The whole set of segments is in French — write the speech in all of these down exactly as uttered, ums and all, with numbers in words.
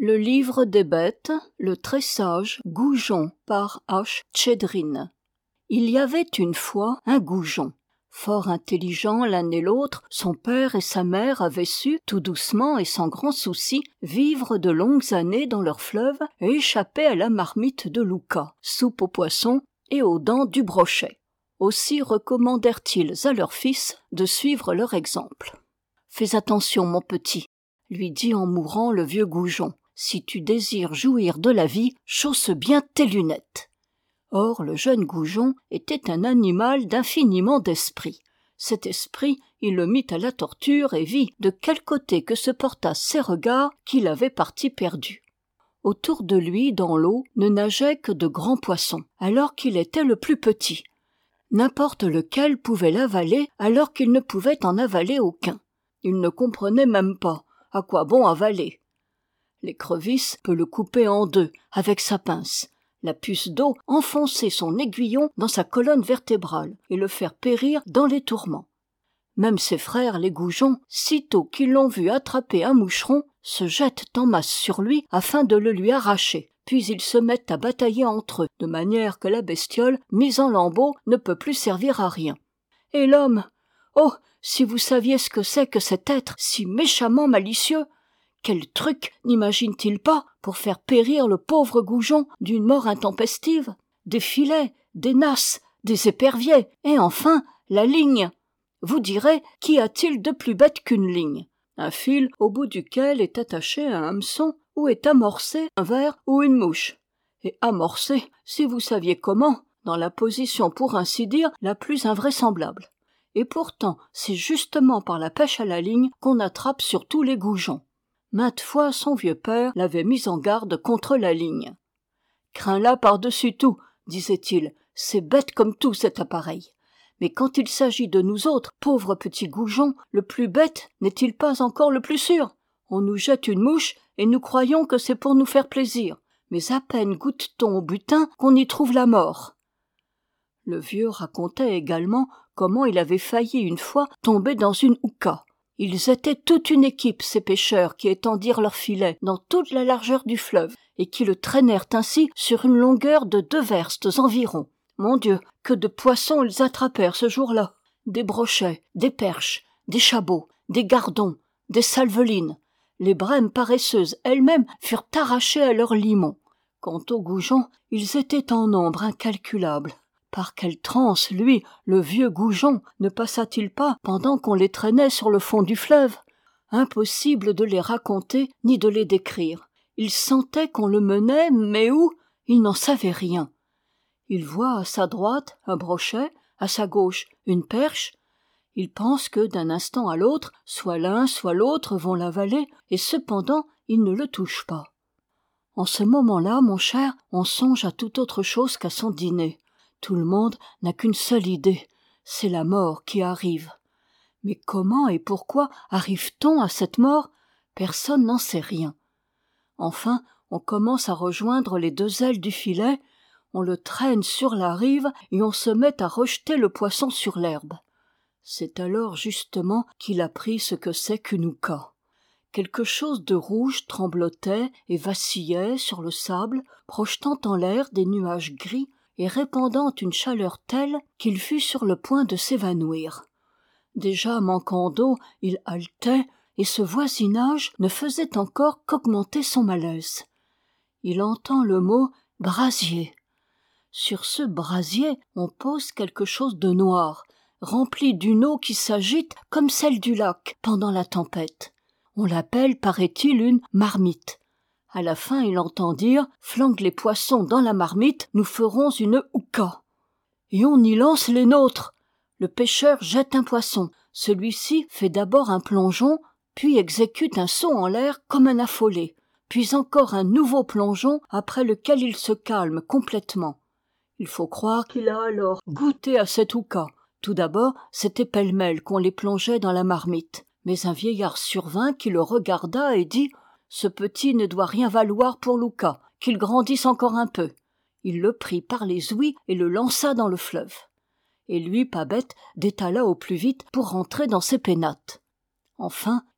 Le livre des bêtes, le très sage Goujon par H. Tchedrain. Il y avait une fois un goujon. Fort intelligents l'un et l'autre, son père et sa mère avaient su, tout doucement et sans grand souci, vivre de longues années dans leur fleuve et échapper à la marmite de Louka, soupe aux poissons et aux dents du brochet. Aussi recommandèrent-ils à leur fils de suivre leur exemple. « Fais attention, mon petit, » lui dit en mourant le vieux goujon. « Si tu désires jouir de la vie, chausse bien tes lunettes. » Or le jeune goujon était un animal d'infiniment d'esprit. Cet esprit, il le mit à la torture et vit de quel côté que se portassent ses regards qu'il avait parti perdu. Autour de lui, dans l'eau, ne nageaient que de grands poissons, alors qu'il était le plus petit. N'importe lequel pouvait l'avaler alors qu'il ne pouvait en avaler aucun. Il ne comprenait même pas à quoi bon avaler. L'écrevisse peut le couper en deux avec sa pince, la puce d'eau enfoncer son aiguillon dans sa colonne vertébrale et le faire périr dans les tourments. Même ses frères les goujons, sitôt qu'ils l'ont vu attraper un moucheron, se jettent en masse sur lui afin de le lui arracher, puis ils se mettent à batailler entre eux, de manière que la bestiole, mise en lambeaux, ne peut plus servir à rien. Et l'homme, oh, si vous saviez ce que c'est que cet être si méchamment malicieux! Quel truc n'imagine-t-il pas pour faire périr le pauvre goujon d'une mort intempestive? Des filets, des nasses, des éperviers, et enfin la ligne. Vous direz, qu'y a-t-il de plus bête qu'une ligne? Un fil au bout duquel est attaché un hameçon où est amorcé un ver ou une mouche. Et amorcé, si vous saviez comment, dans la position pour ainsi dire la plus invraisemblable. Et pourtant, c'est justement par la pêche à la ligne qu'on attrape sur tous les goujons. Maintes fois son vieux père l'avait mis en garde contre la ligne. « Crains-la par-dessus tout, disait-il, c'est bête comme tout cet appareil. Mais quand il s'agit de nous autres, pauvres petits goujons, le plus bête n'est-il pas encore le plus sûr? On nous jette une mouche et nous croyons que c'est pour nous faire plaisir. Mais à peine goûte-t-on au butin qu'on y trouve la mort. » Le vieux racontait également comment il avait failli une fois tomber dans une houka. Ils étaient toute une équipe, ces pêcheurs, qui étendirent leurs filets dans toute la largeur du fleuve et qui le traînèrent ainsi sur une longueur de deux verstes environ. Mon Dieu, que de poissons ils attrapèrent ce jour-là! Des brochets, des perches, des chabots, des gardons, des salvelines. Les brèmes paresseuses elles-mêmes furent arrachées à leurs limons. Quant aux goujons, ils étaient en nombre incalculable. Par quelle transe, lui, le vieux goujon, ne passa-t-il pas pendant qu'on les traînait sur le fond du fleuve? Impossible de les raconter ni de les décrire. Il sentait qu'on le menait, mais où? Il n'en savait rien. Il voit à sa droite un brochet, à sa gauche une perche. Il pense que d'un instant à l'autre, soit l'un, soit l'autre vont l'avaler, et cependant il ne le touche pas. En ce moment-là, mon cher, on songe à toute autre chose qu'à son dîner. Tout le monde n'a qu'une seule idée, c'est la mort qui arrive. Mais comment et pourquoi arrive-t-on à cette mort? Personne n'en sait rien. Enfin, on commence à rejoindre les deux ailes du filet, on le traîne sur la rive et on se met à rejeter le poisson sur l'herbe. C'est alors justement qu'il apprit ce que c'est qu'une houka. Quelque chose de rouge tremblotait et vacillait sur le sable, projetant en l'air des nuages gris et répandant une chaleur telle qu'il fut sur le point de s'évanouir. Déjà manquant d'eau, il haletait, et ce voisinage ne faisait encore qu'augmenter son malaise. Il entend le mot « brasier ». Sur ce brasier, on pose quelque chose de noir, rempli d'une eau qui s'agite comme celle du lac pendant la tempête. On l'appelle, paraît-il, une marmite. À la fin, il entend dire « Flanque les poissons dans la marmite, nous ferons une houka ». Et on y lance les nôtres. Le pêcheur jette un poisson. Celui-ci fait d'abord un plongeon, puis exécute un saut en l'air comme un affolé, puis encore un nouveau plongeon après lequel il se calme complètement. Il faut croire qu'il a alors goûté à cette houka. Tout d'abord, c'était pêle-mêle qu'on les plongeait dans la marmite. Mais un vieillard survint qui le regarda et dit « Ce petit ne doit rien valoir pour l'houka, qu'il grandisse encore un peu. » Il le prit par les ouïes et le lança dans le fleuve. Et lui, pas bête, détala au plus vite pour rentrer dans ses pénates. Enfin,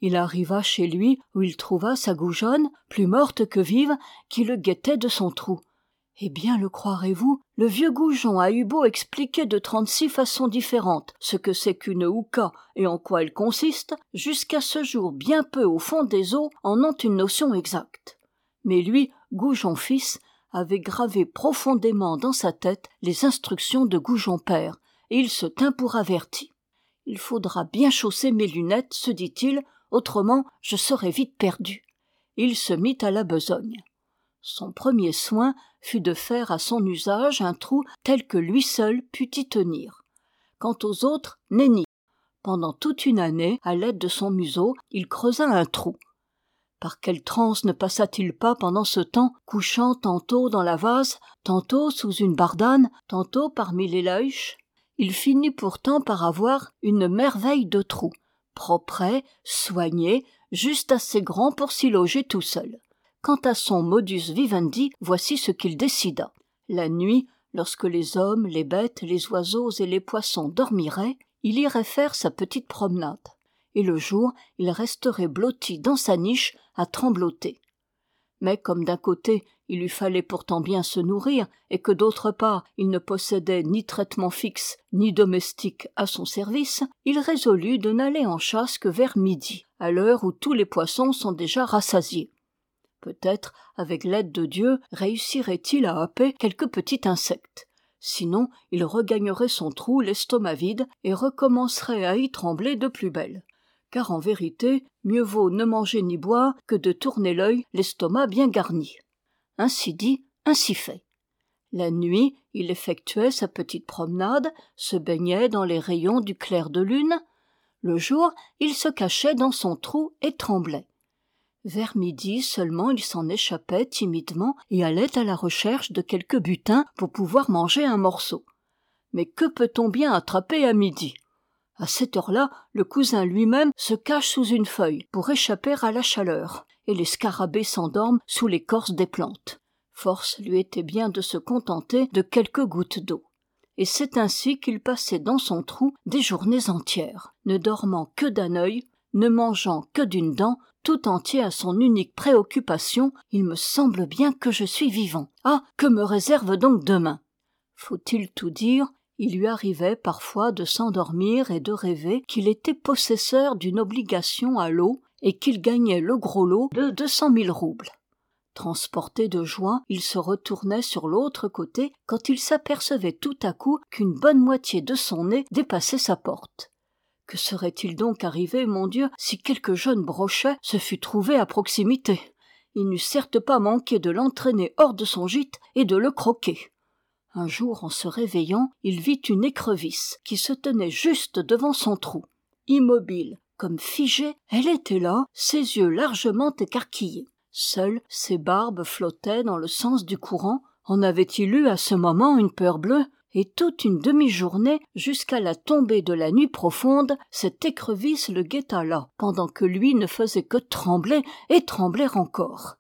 Il arriva chez lui, où il trouva sa goujonne, plus morte que vive, qui le guettait de son trou. Eh bien, le croirez-vous, le vieux goujon a eu beau expliquer de trente-six façons différentes ce que c'est qu'une houka et en quoi elle consiste, jusqu'à ce jour bien peu au fond des eaux en ont une notion exacte. Mais lui, Goujon fils, avait gravé profondément dans sa tête les instructions de Goujon père, et il se tint pour averti. Il faudra bien chausser mes lunettes, se dit-il, autrement je serai vite perdu. Il se mit à la besogne. Son premier soin fut de faire à son usage un trou tel que lui seul put y tenir. Quant aux autres, nenni. Pendant toute une année, à l'aide de son museau, il creusa un trou. Par quelle transe ne passa-t-il pas pendant ce temps, couchant tantôt dans la vase, tantôt sous une bardane, tantôt parmi les laïches? Il finit pourtant par avoir une merveille de trou, propret, soigné, juste assez grand pour s'y loger tout seul. Quant à son modus vivendi, voici ce qu'il décida. La nuit, lorsque les hommes, les bêtes, les oiseaux et les poissons dormiraient, il irait faire sa petite promenade. Et le jour, il resterait blotti dans sa niche à trembloter. Mais comme d'un côté, il lui fallait pourtant bien se nourrir, et que d'autre part, il ne possédait ni traitement fixe, ni domestique à son service, il résolut de n'aller en chasse que vers midi, à l'heure où tous les poissons sont déjà rassasiés. Peut-être, avec l'aide de Dieu, réussirait-il à happer quelques petits insectes. Sinon, il regagnerait son trou l'estomac vide et recommencerait à y trembler de plus belle. Car en vérité, mieux vaut ne manger ni boire que de tourner l'œil, l'estomac bien garni. Ainsi dit, ainsi fait. La nuit, il effectuait sa petite promenade, se baignait dans les rayons du clair de lune. Le jour, il se cachait dans son trou et tremblait. Vers midi seulement il s'en échappait timidement et allait à la recherche de quelque butin pour pouvoir manger un morceau. Mais que peut-on bien attraper à midi ? À cette heure-là, le cousin lui-même se cache sous une feuille pour échapper à la chaleur, et les scarabées s'endorment sous l'écorce des plantes. Force lui était bien de se contenter de quelques gouttes d'eau. Et c'est ainsi qu'il passait dans son trou des journées entières, ne dormant que d'un œil, ne mangeant que d'une dent, tout entier à son unique préoccupation, il me semble bien que je suis vivant. Ah, que me réserve donc demain ? Faut-il tout dire ? Il lui arrivait parfois de s'endormir et de rêver qu'il était possesseur d'une obligation à l'eau et qu'il gagnait le gros lot de deux cent mille roubles. Transporté de joie, il se retournait sur l'autre côté quand il s'apercevait tout à coup qu'une bonne moitié de son nez dépassait sa porte. Que serait-il donc arrivé, mon Dieu, si quelque jeune brochet se fût trouvé à proximité ? Il n'eût certes pas manqué de l'entraîner hors de son gîte et de le croquer. Un jour, en se réveillant, il vit une écrevisse qui se tenait juste devant son trou. Immobile, comme figée, elle était là, ses yeux largement écarquillés. Seules ses barbes flottaient dans le sens du courant. En avait-il eu à ce moment une peur bleue ? Et toute une demi-journée, jusqu'à la tombée de la nuit profonde, cette écrevisse le guetta là, pendant que lui ne faisait que trembler et trembler encore.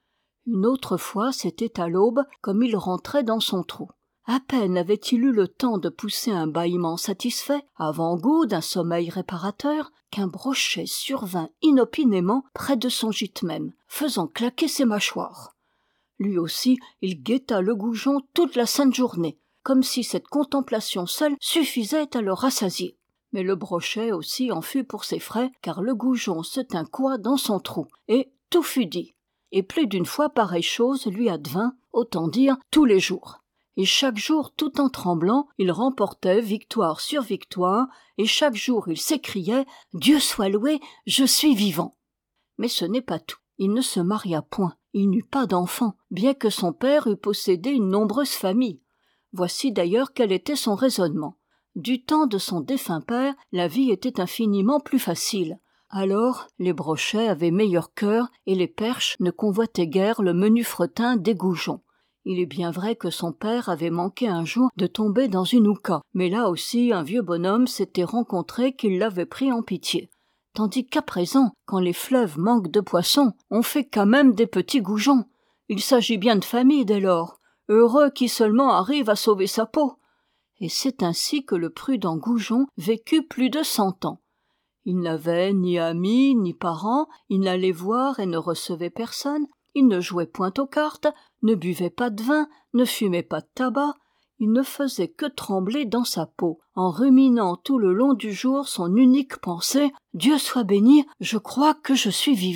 Une autre fois, c'était à l'aube, comme il rentrait dans son trou. À peine avait-il eu le temps de pousser un bâillement satisfait, avant-goût d'un sommeil réparateur, qu'un brochet survint inopinément près de son gîte même, faisant claquer ses mâchoires. Lui aussi, il guetta le goujon toute la sainte journée, comme si cette contemplation seule suffisait à le rassasier. Mais le brochet aussi en fut pour ses frais, car le goujon se tint coi dans son trou, et tout fut dit. Et plus d'une fois pareille chose lui advint, autant dire tous les jours. Et chaque jour, tout en tremblant, il remportait victoire sur victoire, et chaque jour il s'écriait « Dieu soit loué, je suis vivant !» Mais ce n'est pas tout. Il ne se maria point, il n'eut pas d'enfant, bien que son père eût possédé une nombreuse famille. Voici d'ailleurs quel était son raisonnement. Du temps de son défunt père, la vie était infiniment plus facile. Alors, les brochets avaient meilleur cœur et les perches ne convoitaient guère le menu fretin des goujons. Il est bien vrai que son père avait manqué un jour de tomber dans une houka, mais là aussi un vieux bonhomme s'était rencontré qui l'avait pris en pitié. Tandis qu'à présent, quand les fleuves manquent de poissons, on fait quand même des petits goujons. Il s'agit bien de famille dès lors. Heureux qui seulement arrive à sauver sa peau. Et c'est ainsi que le prudent Goujon vécut plus de cent ans. Il n'avait ni amis, ni parents, il n'allait voir et ne recevait personne, il ne jouait point aux cartes, ne buvait pas de vin, ne fumait pas de tabac, il ne faisait que trembler dans sa peau, en ruminant tout le long du jour son unique pensée « Dieu soit béni, je crois que je suis vivant ».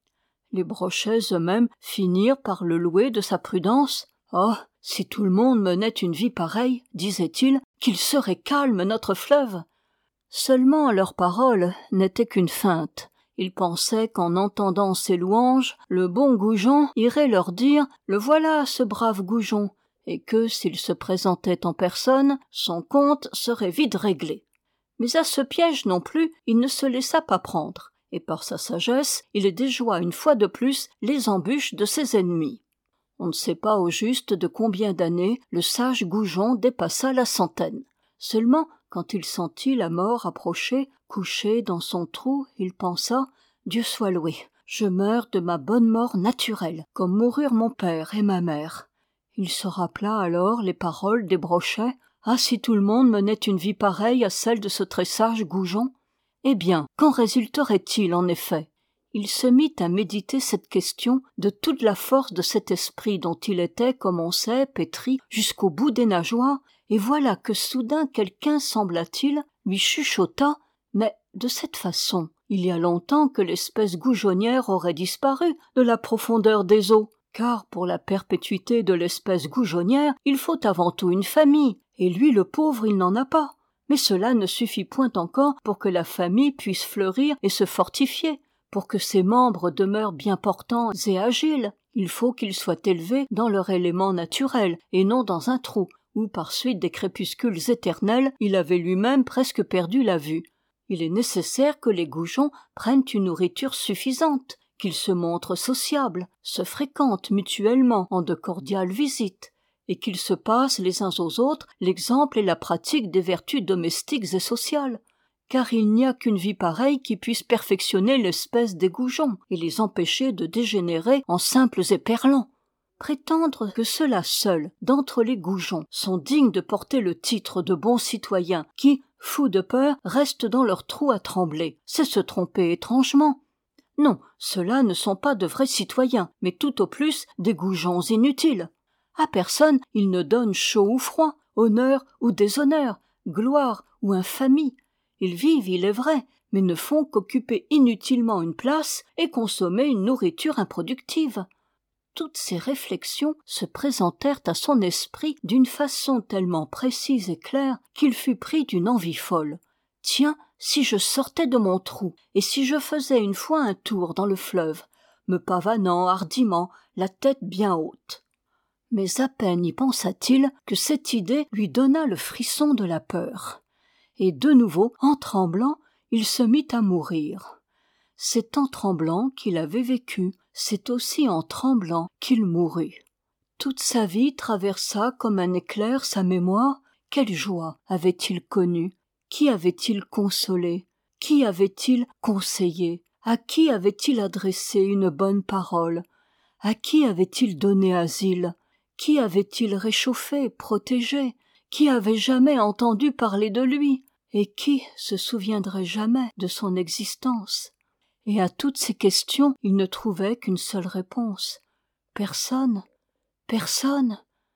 Les Brochets eux-mêmes finirent par le louer de sa prudence. « Oh, si tout le monde menait une vie pareille, disaient-ils, qu'il serait calme notre fleuve !» Seulement leurs paroles n'étaient qu'une feinte. Ils pensaient qu'en entendant ces louanges, le bon Goujon irait leur dire « Le voilà, ce brave Goujon !» et que, s'il se présentait en personne, son compte serait vite réglé. Mais à ce piège non plus, il ne se laissa pas prendre, et par sa sagesse, il déjoua une fois de plus les embûches de ses ennemis. On ne sait pas au juste de combien d'années le sage Goujon dépassa la centaine. Seulement, quand il sentit la mort approcher, couché dans son trou, il pensa « Dieu soit loué, je meurs de ma bonne mort naturelle, comme moururent mon père et ma mère. » Il se rappela alors les paroles des Brochets. Ah, si tout le monde menait une vie pareille à celle de ce très sage Goujon! Eh bien, qu'en résulterait-il en effet? Il se mit à méditer cette question de toute la force de cet esprit dont il était, comme on sait, pétri jusqu'au bout des nageoires, et voilà que soudain quelqu'un, sembla-t-il, lui chuchota « Mais de cette façon, il y a longtemps que l'espèce goujonnière aurait disparu de la profondeur des eaux. Car pour la perpétuité de l'espèce goujonnière, il faut avant tout une famille, et lui le pauvre il n'en a pas. Mais cela ne suffit point encore pour que la famille puisse fleurir et se fortifier, pour que ses membres demeurent bien portants et agiles. Il faut qu'ils soient élevés dans leur élément naturel, et non dans un trou, où par suite des crépuscules éternels, il avait lui-même presque perdu la vue. Il est nécessaire que les Goujons prennent une nourriture suffisante, qu'ils se montrent sociables, se fréquentent mutuellement en de cordiales visites, et qu'ils se passent les uns aux autres l'exemple et la pratique des vertus domestiques et sociales, car il n'y a qu'une vie pareille qui puisse perfectionner l'espèce des Goujons et les empêcher de dégénérer en simples éperlans. Prétendre que ceux-là seuls, d'entre les Goujons, sont dignes de porter le titre de bons citoyens qui, fous de peur, restent dans leur trou à trembler, c'est se tromper étrangement. Non, ceux-là ne sont pas de vrais citoyens, mais tout au plus des Goujons inutiles. À personne ils ne donnent chaud ou froid, honneur ou déshonneur, gloire ou infamie. Ils vivent, il est vrai, mais ne font qu'occuper inutilement une place et consommer une nourriture improductive. Toutes ces réflexions se présentèrent à son esprit d'une façon tellement précise et claire qu'il fut pris d'une envie folle. Tiens, si je sortais de mon trou, et si je faisais une fois un tour dans le fleuve, me pavanant hardiment, la tête bien haute. Mais à peine y pensa-t-il que cette idée lui donna le frisson de la peur. Et de nouveau, en tremblant, il se mit à mourir. C'est en tremblant qu'il avait vécu, c'est aussi en tremblant qu'il mourut. Toute sa vie traversa comme un éclair sa mémoire. Quelle joie avait-il connue? Qui avait-il consolé? Qui avait-il conseillé? À qui avait-il adressé une bonne parole? À qui avait-il donné asile? Qui avait-il réchauffé, protégé? Qui avait jamais entendu parler de lui? Et qui se souviendrait jamais de son existence? Et à toutes ces questions, il ne trouvait qu'une seule réponse. Personne, personne.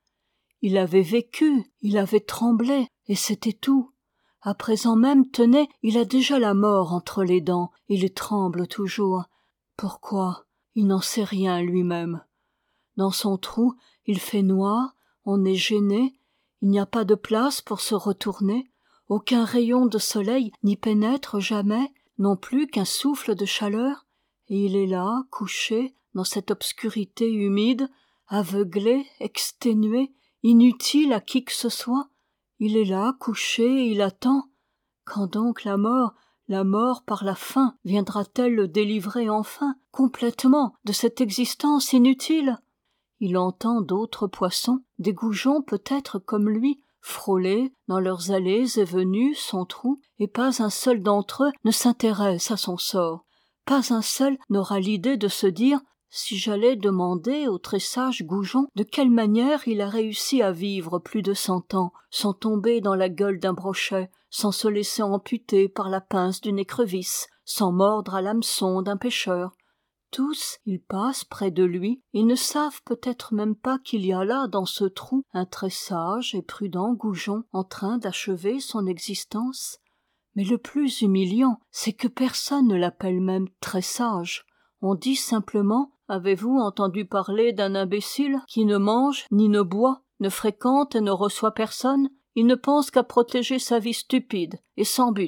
Il avait vécu, il avait tremblé, et c'était tout. À présent même, tenez, il a déjà la mort entre les dents, et il tremble toujours. Pourquoi? Il n'en sait rien lui-même. Dans son trou, il fait noir, on est gêné, il n'y a pas de place pour se retourner, aucun rayon de soleil n'y pénètre jamais, non plus qu'un souffle de chaleur, et il est là, couché, dans cette obscurité humide, aveuglé, exténué, inutile à qui que ce soit. Il est là, couché, et il attend. Quand donc la mort, la mort par la faim, viendra-t-elle le délivrer enfin, complètement, de cette existence inutile? Il entend d'autres poissons, des Goujons peut-être comme lui, frôler dans leurs allées et venues son trou, et pas un seul d'entre eux ne s'intéresse à son sort. Pas un seul n'aura l'idée de se dire « si j'allais demander au très sage Goujon de quelle manière il a réussi à vivre plus de cent ans, sans tomber dans la gueule d'un brochet, sans se laisser amputer par la pince d'une écrevisse, sans mordre à l'hameçon d'un pêcheur. Tous, ils passent près de lui, et ne savent peut-être même pas qu'il y a là, dans ce trou, un très sage et prudent Goujon en train d'achever son existence. Mais le plus humiliant, c'est que personne ne l'appelle même très sage. On dit simplement « Avez-vous entendu parler d'un imbécile qui ne mange ni ne boit, ne fréquente et ne reçoit personne? Il ne pense qu'à protéger sa vie stupide et sans but. »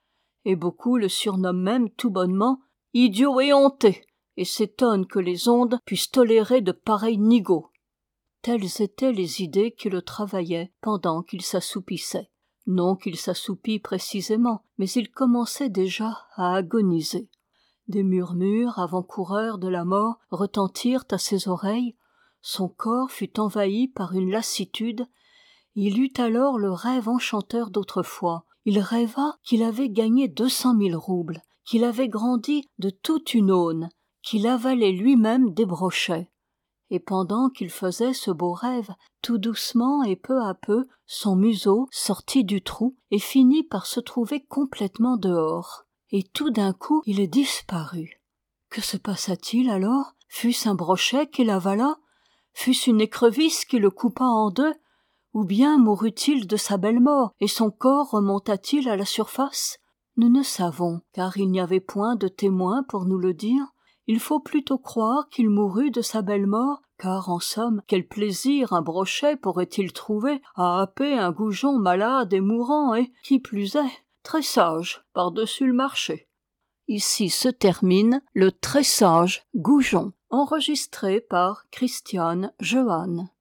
Et beaucoup le surnomment même tout bonnement « idiot éhonté » et s'étonnent que les ondes puissent tolérer de pareils nigauds. Telles étaient les idées qui le travaillaient pendant qu'il s'assoupissait. Non qu'il s'assoupît précisément, mais il commençait déjà à agoniser. Des murmures avant-coureurs de la mort retentirent à ses oreilles, son corps fut envahi par une lassitude, il eut alors le rêve enchanteur d'autrefois, il rêva qu'il avait gagné deux cent mille roubles, qu'il avait grandi de toute une aune, qu'il avalait lui-même des brochets. Et pendant qu'il faisait ce beau rêve, tout doucement et peu à peu, son museau sortit du trou et finit par se trouver complètement dehors. Et tout d'un coup, il disparut. Que se passa-t-il alors? Fut-ce un brochet qu'il avala? Fut-ce une écrevisse qui le coupa en deux? Ou bien mourut-il de sa belle mort, et son corps remonta-t-il à la surface? Nous ne savons, car il n'y avait point de témoins pour nous le dire. Il faut plutôt croire qu'il mourut de sa belle mort, car en somme, quel plaisir un brochet pourrait-il trouver à happer un Goujon malade et mourant et, qui plus est, très sage par-dessus le marché. Ici se termine le très sage Goujon, enregistré par Christiane Johann.